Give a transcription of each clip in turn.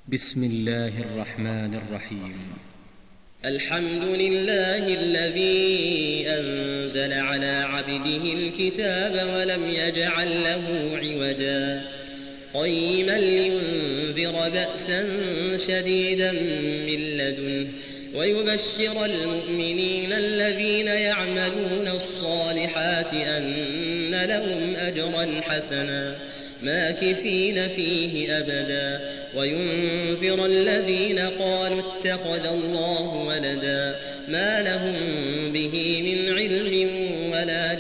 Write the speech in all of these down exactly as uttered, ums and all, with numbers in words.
بسم الله الرحمن الرحيم. الحمد لله الذي أنزل على عبده الكتاب ولم يجعل له عوجا قيما لينذر بأسا شديدا من لدنه ويبشر المؤمنين الذين يعملون الصالحات أن لهم أجرا حسنا ماكثين فيه أبدا وينذر الذين قالوا اتخذ الله ولدا ما لهم به من علم ولا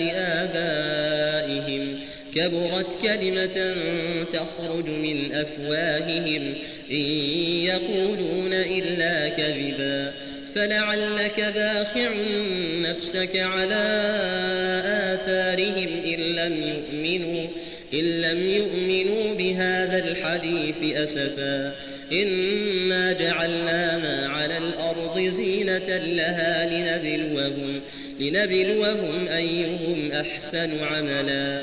لآبائهم كبرت كلمة تخرج من أفواههم إن يقولون إلا كذبا فلعلك باخع نفسك على آثارهم إن لم يؤمنوا إن لم يؤمنوا بهذا الحديث أسفا إنا جعلنا ما على الأرض زينة لها لنبلوهم, لنبلوهم أيهم أحسن عملا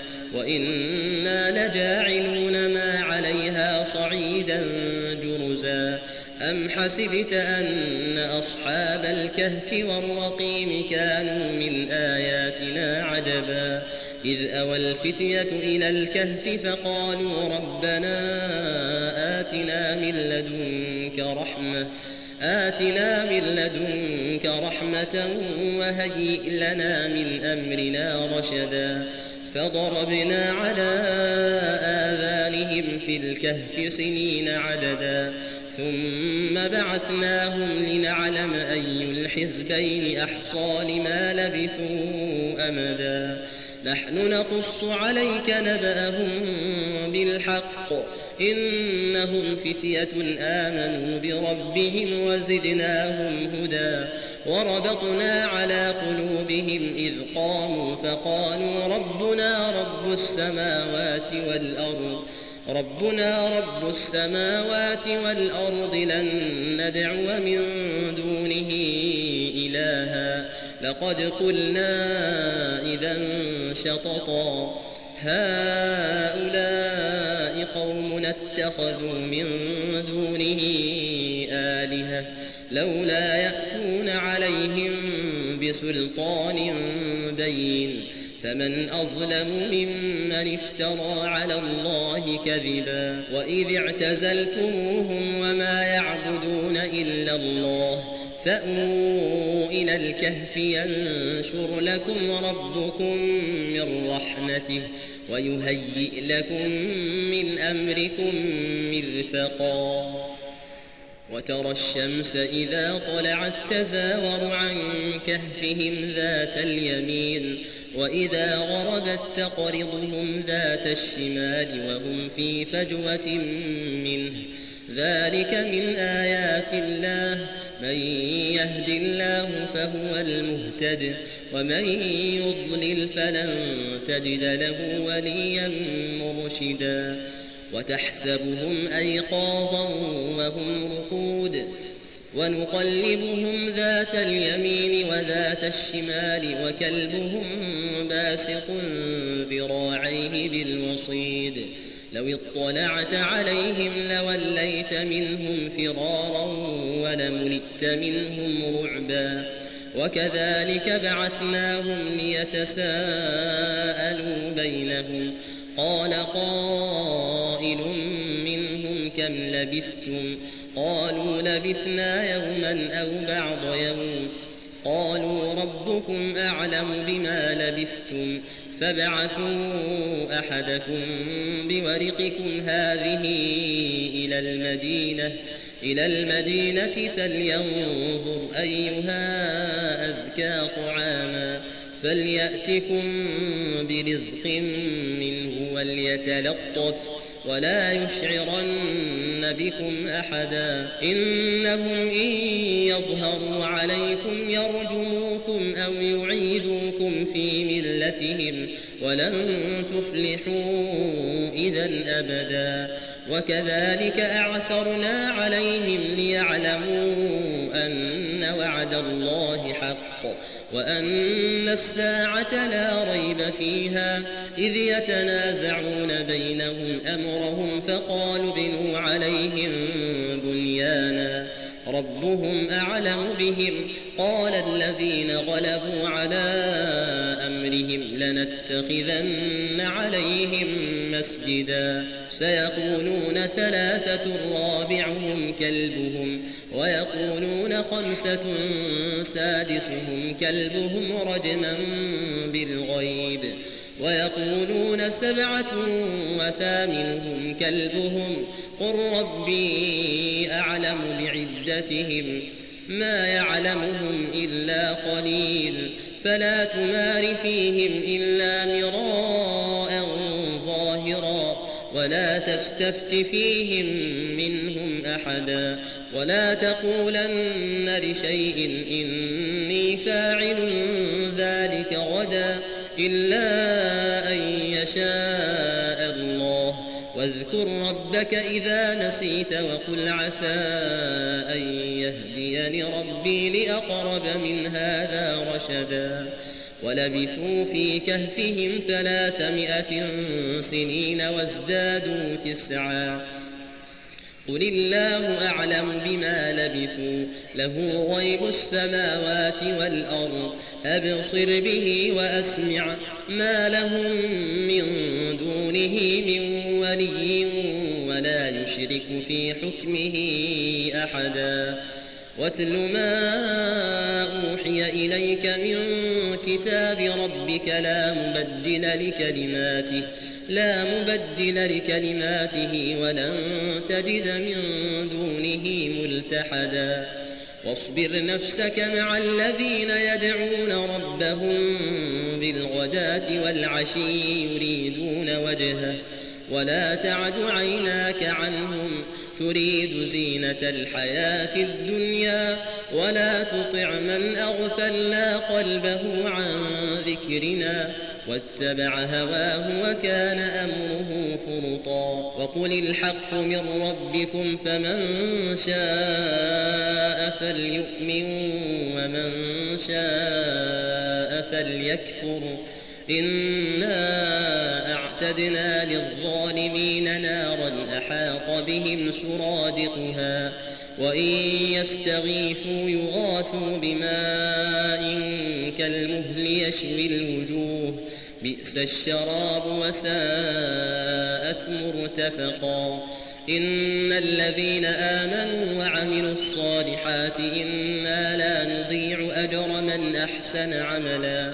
وإنا لجاعلون ما عليها صعيدا جرزا أم حسبت أن أصحاب الكهف والرقيم كانوا من آياتنا عجبا إذ أوى الفتية إلى الكهف فقالوا ربنا آتنا من لدنك رحمة آتنا من لدنك رحمة وهيئ لنا من أمرنا رشدا فضربنا على آذانهم في الكهف سنين عددا ثم بعثناهم لنعلم أي الحزبين أحصى لما لبثوا أمدا نحن نقص عليك نبأهم بالحق إنهم فتية آمنوا بربهم وزدناهم هدى وربطنا على قلوبهم إذ قاموا فقالوا ربنا رب السماوات والأرض ربنا رب السماوات والأرض لن ندعو من دونه إلها لقد قلنا إذا شططا هؤلاء قومنا اتخذوا من دونه آلهة لولا يأتون عليهم بسلطان بين فمن أظلم ممن افترى على الله كذبا وإذ اعتزلتموهم وما يعبدون إلا الله فأووا إلى الكهف ينشر لكم ربكم من رحمته ويهيئ لكم من أمركم مرفقا وترى الشمس إذا طلعت تزاور عن كهفهم ذات اليمين وإذا غربت تقرضهم ذات الشمال وهم في فجوة منه ذلك من آيات الله من يهد الله فهو المهتد ومن يضلل فلن تجد له وليا مرشدا وتحسبهم أيقاظا وهم رقود ونقلبهم ذات اليمين وذات الشمال وكلبهم باسط ذراعيه بالوصيد لو اطلعت عليهم لوليت منهم فرارا ولملئت منهم رعبا وكذلك بعثناهم ليتساءلوا بينهم قال قائل منهم كم لبثتم قالوا لبثنا يوما أو بعض يوم قالوا ربكم أعلم بما لبثتم فابعثوا أحدكم بورقكم هذه إلى المدينة إلى المدينة فلينظر أيها أزكى طعاما فليأتكم برزق منه وليتلطف ولا يشعرن بكم أحدا إنهم إن يظهروا عليكم يرجموكم أو يعيدوكم في ملتهم ولن تفلحوا إذا أبدا وكذلك أعثرنا عليهم ليعلموا أن وعد الله حق وأن الساعة لا ريب فيها إذ يتنازعون بينهم أمرهم فقالوا ابنوا عليهم بنيانا ربهم أعلم بهم قال الذين غلبوا على أمرهم لنتخذن عليهم مسجدا سيقولون ثلاثة رابعهم كلبهم ويقولون خمسة سادسهم كلبهم رجما بالغيب ويقولون سبعة وثامنهم كلبهم قل ربي أعلم بعدتهم ما يعلمهم إلا قليل فلا تمار فيهم إلا مراء ظاهرا ولا تستفت فيهم منهم أحدا ولا تقولن لشيء إني فاعل ذلك غدا إلا أن يشاء الله واذكر ربك إذا نسيت وقل عسى أن يهديني ربي لأقرب من هذا رشدا ولبثوا في كهفهم ثلاثمائة سنين وازدادوا تسعا قل الله أعلم بما لبثوا له غيب السماوات والأرض أبصر به وأسمع ما لهم من دونه من ولي ولا يشرك في حكمه أحدا واتل ما أوحي إليك من كتاب ربك لا مبدل لكلماته لا مبدل لكلماته ولن تجد من دونه ملتحدا واصبر نفسك مع الذين يدعون ربهم بالغداة والعشي يريدون وجهه ولا تعد عيناك عنهم تريد زينة الحياة الدنيا ولا تطع من أغفلنا قلبه عن ذكرنا واتبع هواه وكان أمره فرطا وقل الحق من ربكم فمن شاء فليؤمن ومن شاء فليكفر إنا أعتدنا للظالمين نارا أحاط بهم سرادقها وإن يستغيثوا يغاثوا بماء كالمهل يشوي الوجوه بئس الشراب وساءت مرتفقا إن الذين آمنوا وعملوا الصالحات إنا لا نضيع أجر من أحسن عملا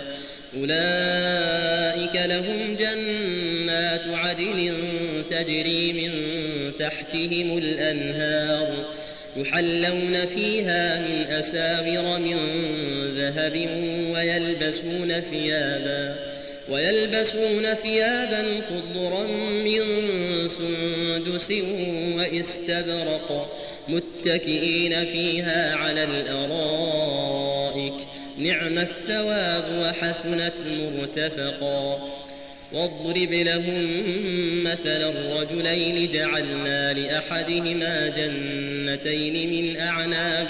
أولئك لهم جنات عدن تجري من تحتهم الأنهار يحلون فيها من أساور من ذهب ويلبسون ثيابا ويلبسون ثيابا خضرا من سندس وإستبرق متكئين فيها على الأرائك نعم الثواب وحسنت مرتفقا واضرب لهم مثلا الرجلين جعلنا لأحدهما جنتين من أعناب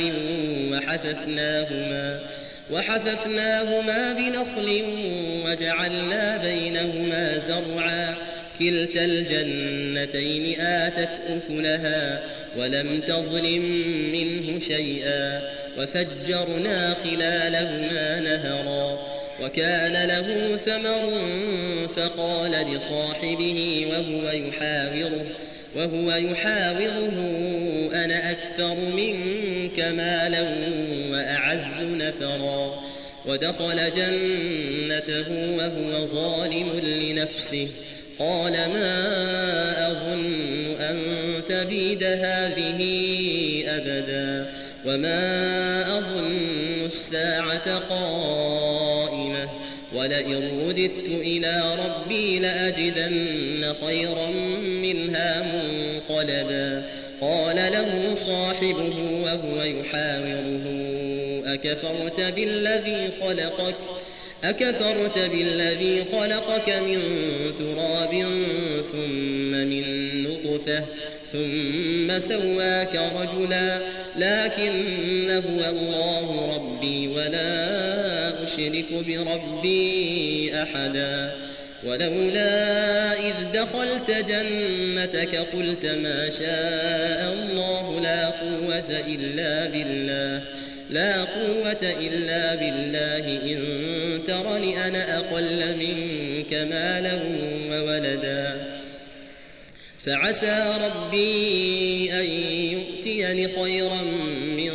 وحففناهما وحففناهما بنخل وجعلنا بينهما زرعا كلتا الجنتين آتت أكلها ولم تظلم منه شيئا وفجرنا خلالهما نهرا وكان له ثمر فقال لصاحبه وهو يحاوره وهو يحاوره أنا أكثر منك مالا وأعز نفرا ودخل جنته وهو ظالم لنفسه قال ما أظن أن تبيد هذه أبدا وما أظن الساعة قائمة ولئن رددت إلى ربي لأجدن خيرا منها منقلبا قال له صاحبه وهو يحاوره أكفرت بالذي خلقك أكفرت بالذي خلقك من تراب ثم من نطفة ثم سواك رجلا لكن هو الله ربي ولا أشرك بربي أحدا ولولا إذ دخلت جنتك قلت ما شاء الله لا قوة إلا بالله لا قوة إلا بالله إن ترني أنا أقل منك مالا وولدا فعسى ربي أن يؤتيني خيرا من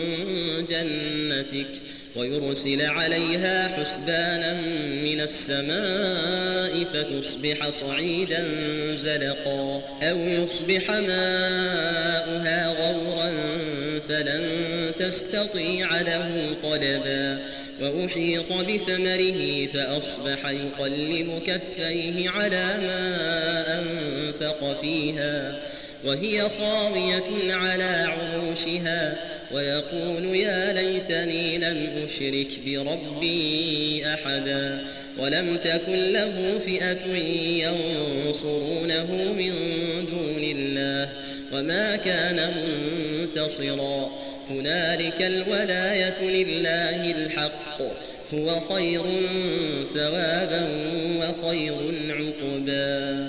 جنتك ويرسل عليها حسبانا من السماء فتصبح صعيدا زلقا أو يصبح ماؤها غورا فلن تستطيع له طلبا وأحيط بثمره فأصبح يقلب كفيه على ما أنفق فيها وهي خاوية على عروشها ويقول يا ليتني لم أشرك بربي أحدا ولم تكن له فئة ينصرونه من دون الله وما كان منتصرا هنالك الولاية لله الحق هو خير ثوابا وخير عقبا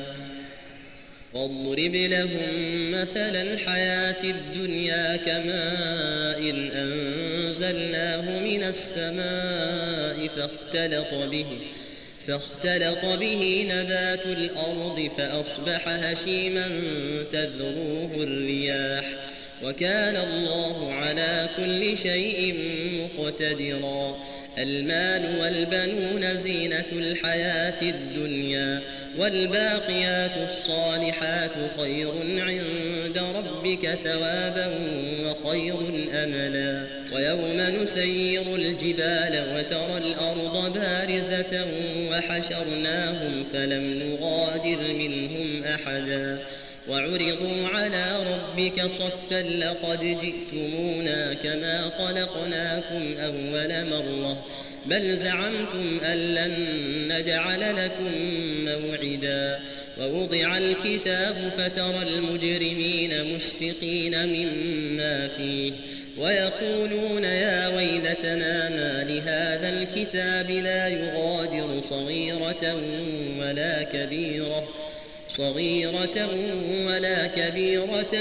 واضرب لهم مثل الحياة الدنيا كماء أنزلناه من السماء فاختلط به فاختلط به نبات الأرض فأصبح هشيما تذروه الرياح وكان الله على كل شيء مقتدرا المال والبنون زينة الحياة الدنيا والباقيات الصالحات خير عند ربك ثوابا وخير أملا ويوم نسير الجبال وترى الأرض بارزة وحشرناهم فلم نغادر منهم أحدا وعرضوا على ربك صفا لقد جئتمونا كما خلقناكم أول مرة بل زعمتم أن لن نجعل لكم موعدا ووضع الكتاب فترى المجرمين مشفقين مما فيه ويقولون يا ويلتنا ما لهذا الكتاب لا يغادر صغيرة ولا كبيرة صغيرة ولا كبيرة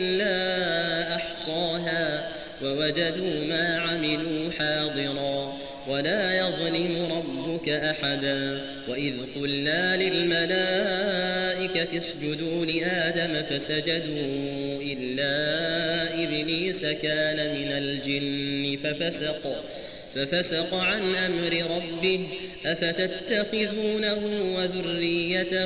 إلا أحصاها ووجدوا ما عملوا حاضرا ولا يظلم ربك أحدا وإذ قلنا للملائكة اسجدوا لآدم فسجدوا إلا إبليس كان من الجن ففسق ففسق عن أمر ربه أفتتخذونه وذريته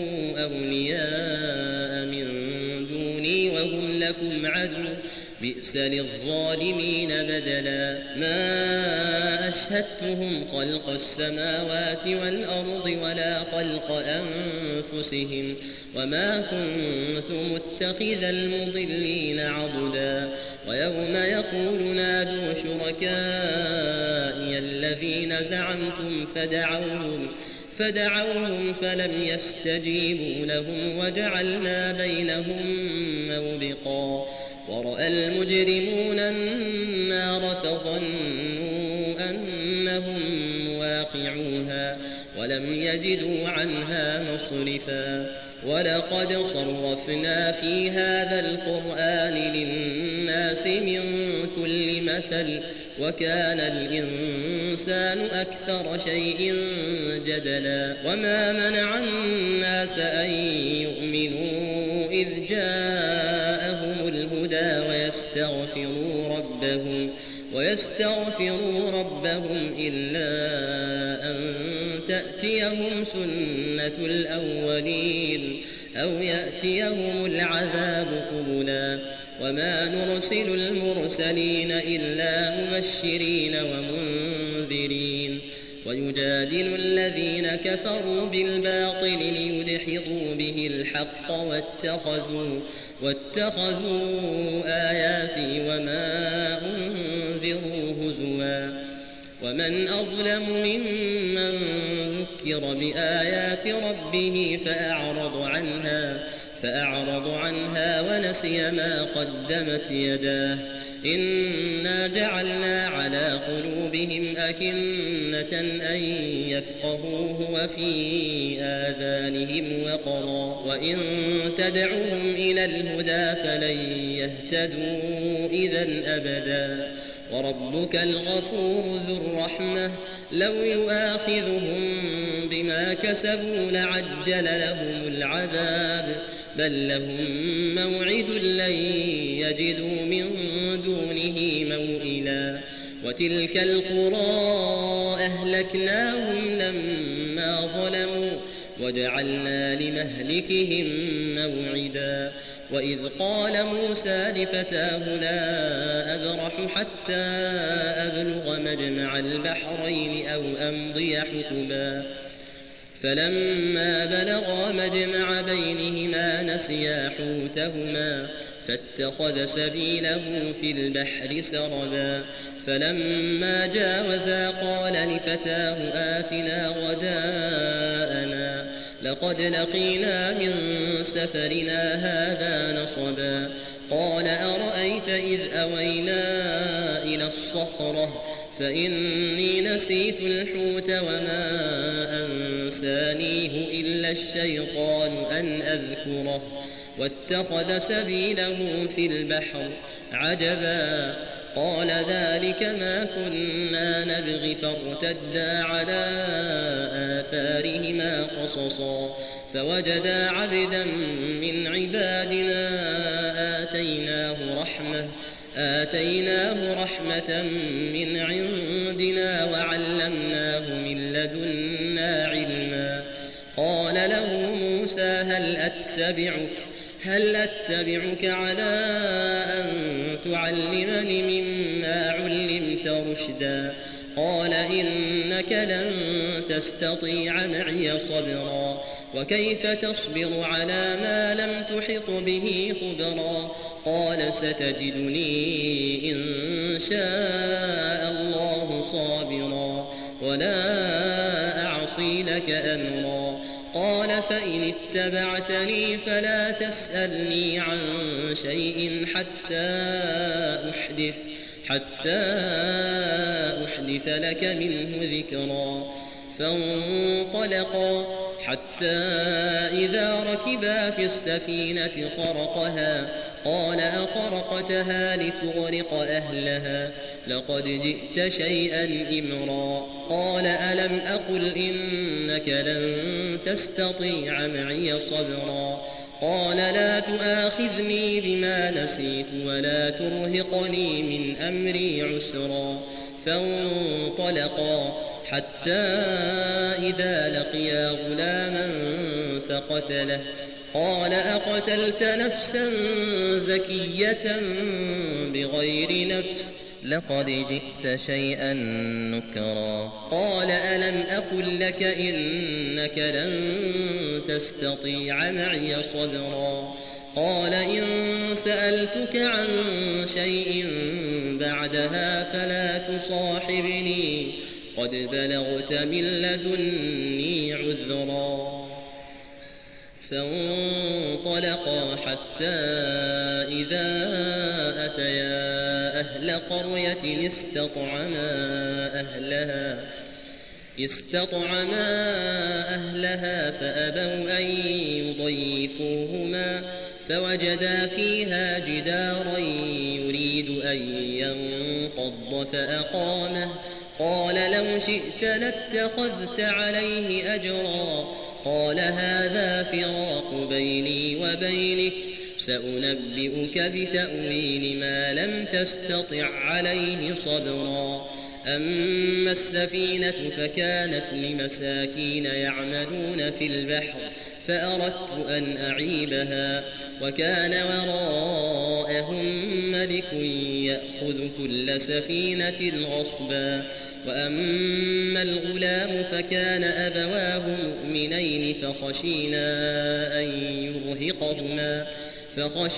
أولياء من دوني وهم لكم عدو بئس للظالمين بدلا ما أشهدتهم خلق السماوات والأرض ولا خلق أنفسهم وما كنت متخذ المضلين عضدا ويوم يقول نادوا شركائي الذين زعمتم فدعوهم فدعوهم فلم يستجيبوا لهم وجعلنا بينهم موبقا ورأى المجرمون النار فظنوا أنهم مواقعوها ولم يجدوا عنها مصرفا ولقد صرفنا في هذا القرآن للناس من كل مثل وكان الإنسان أكثر شيء جدلا وما منع الناس أن يؤمنوا إذ جاءهم الهدى ويستغفروا ربهم ويستغفروا ربهم إلا أن تأتيهم سنة الأولين أو يأتيهم العذاب قبلا وما نرسل المرسلين إلا مبشرين ومنذرين ويجادل الذين كفروا بالباطل ليدحضوا به الحق واتخذوا, واتخذوا آياتي وما أنذروا هزوا ومن أظلم ممن ذكر بآيات ربه فأعرض عنها فأعرض عنها ونسي ما قدمت يداه إنا جعلنا على قلوبهم أكنة أن يفقهوه وفي آذانهم وقرا وإن تدعوهم إلى الهدى فلن يهتدوا إذا أبدا وربك الغفور ذو الرحمة لو يؤاخذهم بما كسبوا لعجل لهم العذاب بل لهم موعد لن يجدوا من دونه موئلا وتلك القرى أهلكناهم لما ظلموا وجعلنا لمهلكهم موعدا وإذ قال موسى لفتاه لا أبرح حتى أبلغ مجمع البحرين أو أمضي حقبا فلما بلغا مجمع بينهما نسيا حوتهما فاتخذ سبيله في البحر سربا فلما جاوزا قال لفتاه آتنا غداءنا لقد لقينا من سفرنا هذا نصبا قال أرأيت إذ أوينا إلى الصخرة فإني نسيت الحوت وما أنسانيه إلا الشيطان أن أذكره واتخذ سبيله في البحر عجبا قال ذلك ما كنا نبغي فارتدا على آثارهما قصصا فوجدا عبدا من عبادنا آتيناه رحمة آتيناه رحمة من عندنا وعلمناه من لدنا علما قال له موسى هل أتبعك هل أتبعك على أن تعلمني مما علمت رشدا قال إنك لن تستطيع معي صبرا وكيف تصبر على ما لم تحط به خبرا قال ستجدني إن شاء الله صابرا ولا أعصي لك أمرا قال فإن اتبعتني فلا تسألني عن شيء حتى أحدث حتى أحدث لك منه ذكرا فانطلقا حتى إذا ركبا في السفينة خرقها قال أخرقتها لتغرق أهلها لقد جئت شيئا إمرا قال ألم أقل إنك لن تستطيع معي صبرا قال لا تؤاخذني بما نسيت ولا ترهقني من أمري عسرا فانطلقا حتى إذا لقيا غلاما فقتله قال أقتلت نفسا زكية بغير نفس لقد جئت شيئا نكرا قال ألم أقل لك إنك لن تستطيع معي صبرا قال إن سألتك عن شيء بعدها فلا تصاحبني قد بلغت من لدني عذرا فانطلقا حتى إذا أتيا أهل قرية استطعما أهلها استطعما أهلها فأبوا أن يضيفوهما فوجدا فيها جدارا يريد أن ينقض فأقامه قال لو شئت لاتخذت عليه أجرا قال هذا فراق بيني وبينك سأنبئك بتأويل ما لم تستطع عليه صبرا أما السفينة فكانت لمساكين يعملون في البحر فأردت أن أعيبها وكان وراءهم ملك يأخذ كل سفينة غصبا وأما الغلام فكان أبواه مؤمنين فخشينا أن يرهقهما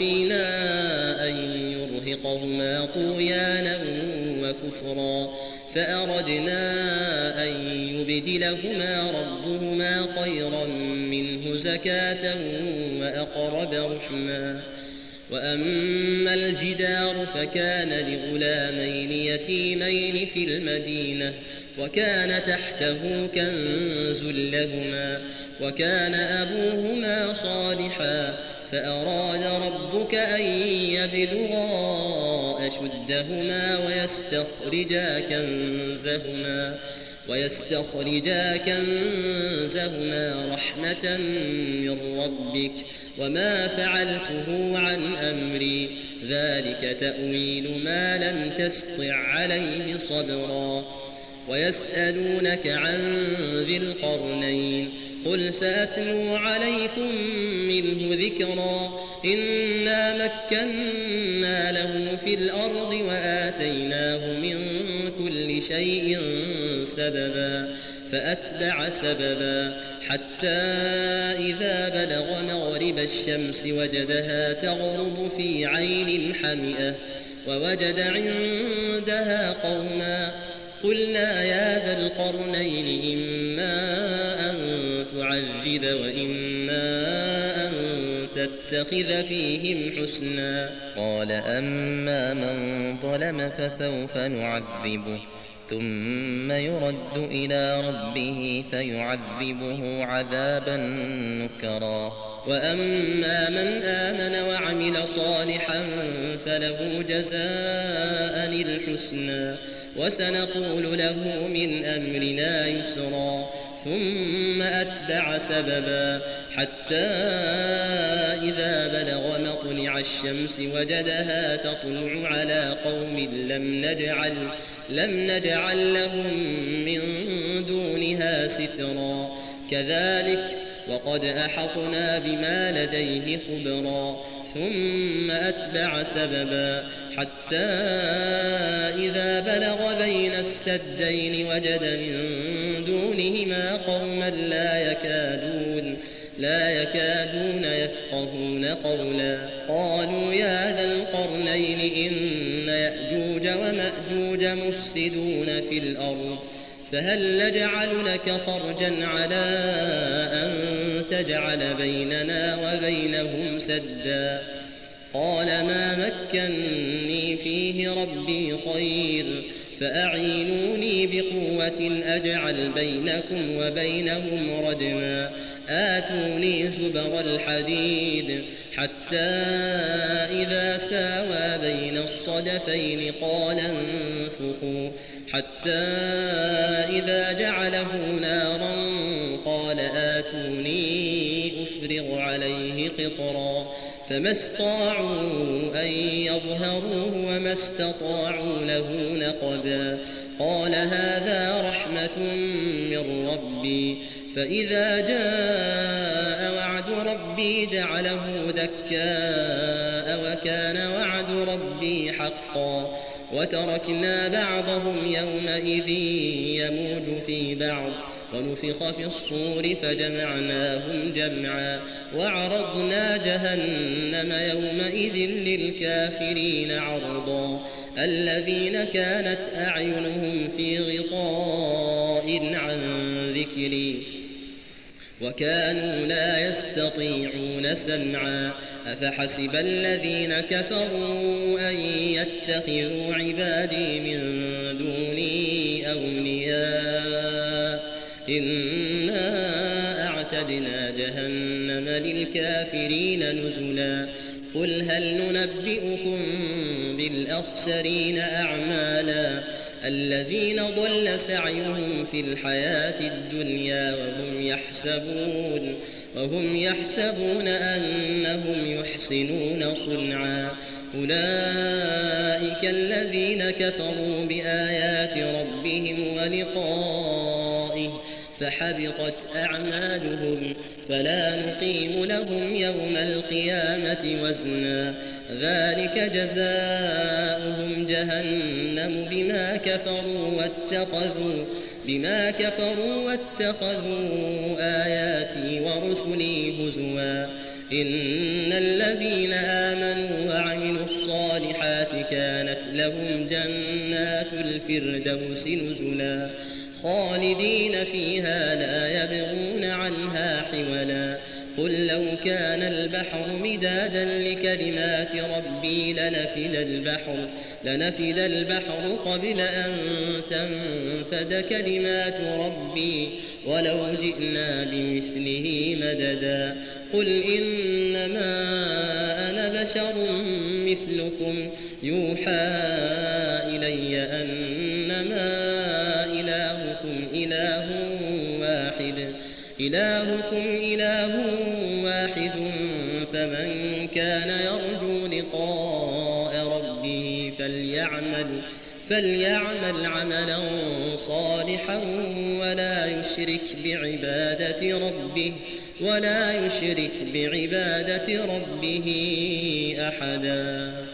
فخشينا أن يرهقهما طغيانا وكفرا فأردنا أن يبدلهما ربهما خيرا منه زكاة وأقرب رحما. وأما الجدار فكان لغلامين يتيمين في المدينة وكان تحته كنز لهما وكان أبوهما صالحا فأراد ربك أن يبلغا أشدهما ويستخرجا كنزهما ويستخرجا كنزهما رحمة من ربك وما فعلته عن أمري ذلك تأويل ما لم تسطع عليه صبرا. ويسألونك عن ذي القرنين قل سأتلو عليكم منه ذكرا إنا مكنا له في الأرض وآتيناه من كل شيء سببا فأتبع سببا حتى إذا بلغ مغرب الشمس وجدها تغرب في عين حمئة ووجد عندها قوما قلنا يا ذا القرنين إما أن تعذب وإما أن تتخذ فيهم حسنا. قال أما من ظلم فسوف نعذبه ثم يرد إلى ربه فيعذبه عذابا نكرا. وأما من آمن وعمل صالحا فله جزاء الحسنى وسنقول له من أمرنا يسرا. ثم أتبع سببا حتى إذا بلغ مطلع الشمس وجدها تطلع على قوم لم نجعل, لم نجعل لهم من دونها سترا كذلك وقد أحطنا بما لديه خبرا. ثم أتبع سببا حتى إذا بلغ بين السدين وجد من دونهما قوما لا يكادون لا يكادون يفقهون قولا. قالوا يا ذا القرنين إن يأجوج ومأجوج مفسدون في الأرض فهل نجعل لك خرجا على أن تجعل بيننا وبينهم سدا. قال ما مكني فيه ربي خير فأعينوني بقوة أجعل بينكم وبينهم ردما. آتوني زبر الحديد حتى إذا ساوى بين الصدفين قال انفخوا حتى إذا جعله نارا قال آتوني أفرغ عليه قطرا. فما استطاعوا أن يظهروه وما استطاعوا له نقبا. قال هذا رحمة من ربي فإذا جاء وعد ربي جعله دكاء وكان وعد ربي حقا. وتركنا بعضهم يومئذ يموج في بعض ونفخ في الصور فجمعناهم جمعا وعرضنا جهنم يومئذ للكافرين عرضا. الذين كانت أعينهم في غطاء عن ذكري وكانوا لا يستطيعون سمعا. أفحسب الذين كفروا أن يتخذوا عبادي من دوني أولياء إنا أعتدنا جهنم للكافرين نزلا. قل هل ننبئكم بالأخسرين أعمالا الذين ضل سعيهم في الحياة الدنيا وهم يحسبون وهم يحسبون أنهم يحسنون صنعا. أولئك الذين كفروا بآيات ربهم ولقائه فحبطت أعمالهم فلا نقيم لهم يوم القيامة وزنا. ذلك جزاؤهم جهنم بما كفروا واتخذوا بما كفروا واتخذوا آياتي ورسلي هزوا. إن الذين آمنوا وعملوا الصالحات كانت لهم جنات الفردوس نزلا خالدين فيها لا يبغون عنها حولا قل لو كان البحر مدادا لكلمات ربي لنفد البحر لنفد البحر قبل أن تنفد كلمات ربي ولو جئنا بمثله مددا قل إنما أنا بشر مثلكم يوحى إلي أنما إلهكم إله واحد إلهكم إله واحد فمن كان يرجو لقاء ربه فليعمل فليعمل عملا صالحا ولا يشرك بعبادة ربه ولا يشرك بعبادة ربه أحدا.